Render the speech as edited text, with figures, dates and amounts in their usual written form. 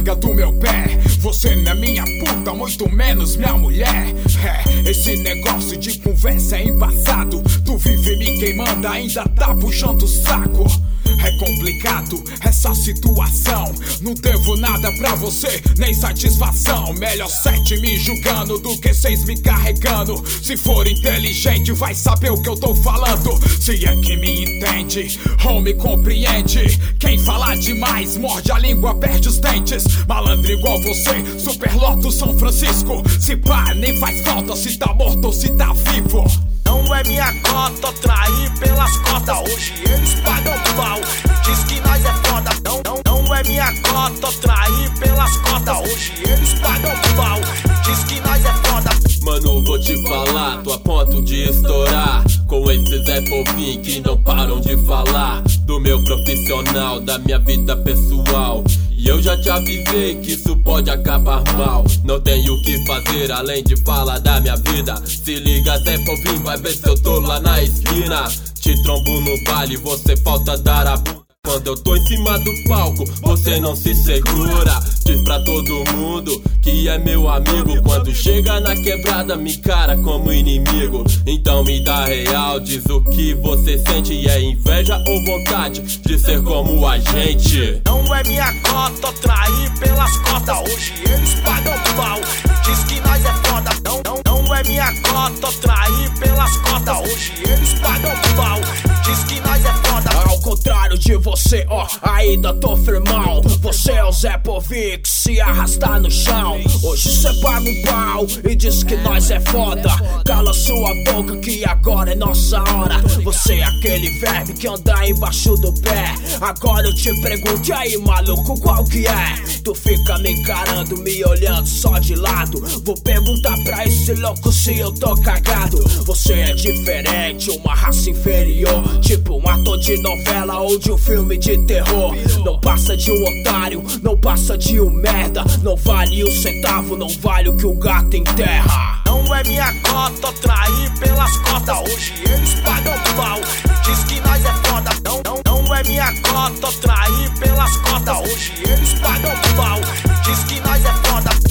larga do meu pé. Você não é minha puta, muito menos minha mulher. Esse negócio de conversa é embaçado. Tu vive me queimando, ainda tá puxando o saco. É complicado essa situação. Não devo nada pra você, nem satisfação. Melhor 7 me julgando do que 6 me carregando. Se for inteligente vai saber o que eu tô falando. Se é que me entende ou me compreende. Quem fala demais morde a língua, perde os dentes. Malandro igual você, superloto São Francisco. Se pá, nem faz falta se tá morto ou se tá vivo. Não é minha cota, trair pelas cotas. Hoje eles pagam pau e diz que nós é foda. Não é minha cota, trair pelas cotas. Hoje eles pagam pau e diz que nós é foda. Mano, vou te falar, tô a ponto de estourar com esses Zé Povinho que não param de falar do meu profissional, da minha vida pessoal. E eu já te avisei que isso pode acabar mal. Não tenho o que fazer além de falar da minha vida. Se liga, Zé Povinho, vai ver se eu tô lá na esquina. Te trombo no baile, você falta dar a bunda. Quando eu tô em cima do palco, você não se segura. Diz pra todo mundo que é meu amigo. Quando chega na quebrada, me cara como inimigo. Então me dá real, diz o que você sente. E é inveja ou vontade de ser como a gente? Não é minha cota, trair pelas cotas. Hoje eles pagam pau e diz que nós é foda. Não é minha cota, trair pelas cotas. Hoje eles pagam pau e diz que nós é foda. Ao contrário de você, ó, ainda tô firmão. Você é o Zé Povinho que se arrasta no chão. Hoje cê paga um pau e diz que nós é foda. Cala sua boca que agora é nossa hora. Você é aquele verme que anda embaixo do pé. Agora eu te pergunto, e aí maluco, qual que é? Tu fica me encarando, me olhando só de lado. Vou perguntar pra esse louco se eu tô cagado. Você é diferente, uma raça inferior, tipo um ator de novela ou de um filme de terror. Não passa de um otário, não passa de um merda. Não vale um centavo, não vale o que o gato enterra. Não é minha cota, trair pelas cotas. Hoje eles pagam pau e diz que nós é foda. Não é minha cota, trair pelas cotas. Hoje eles pagam pau e diz que nós é foda.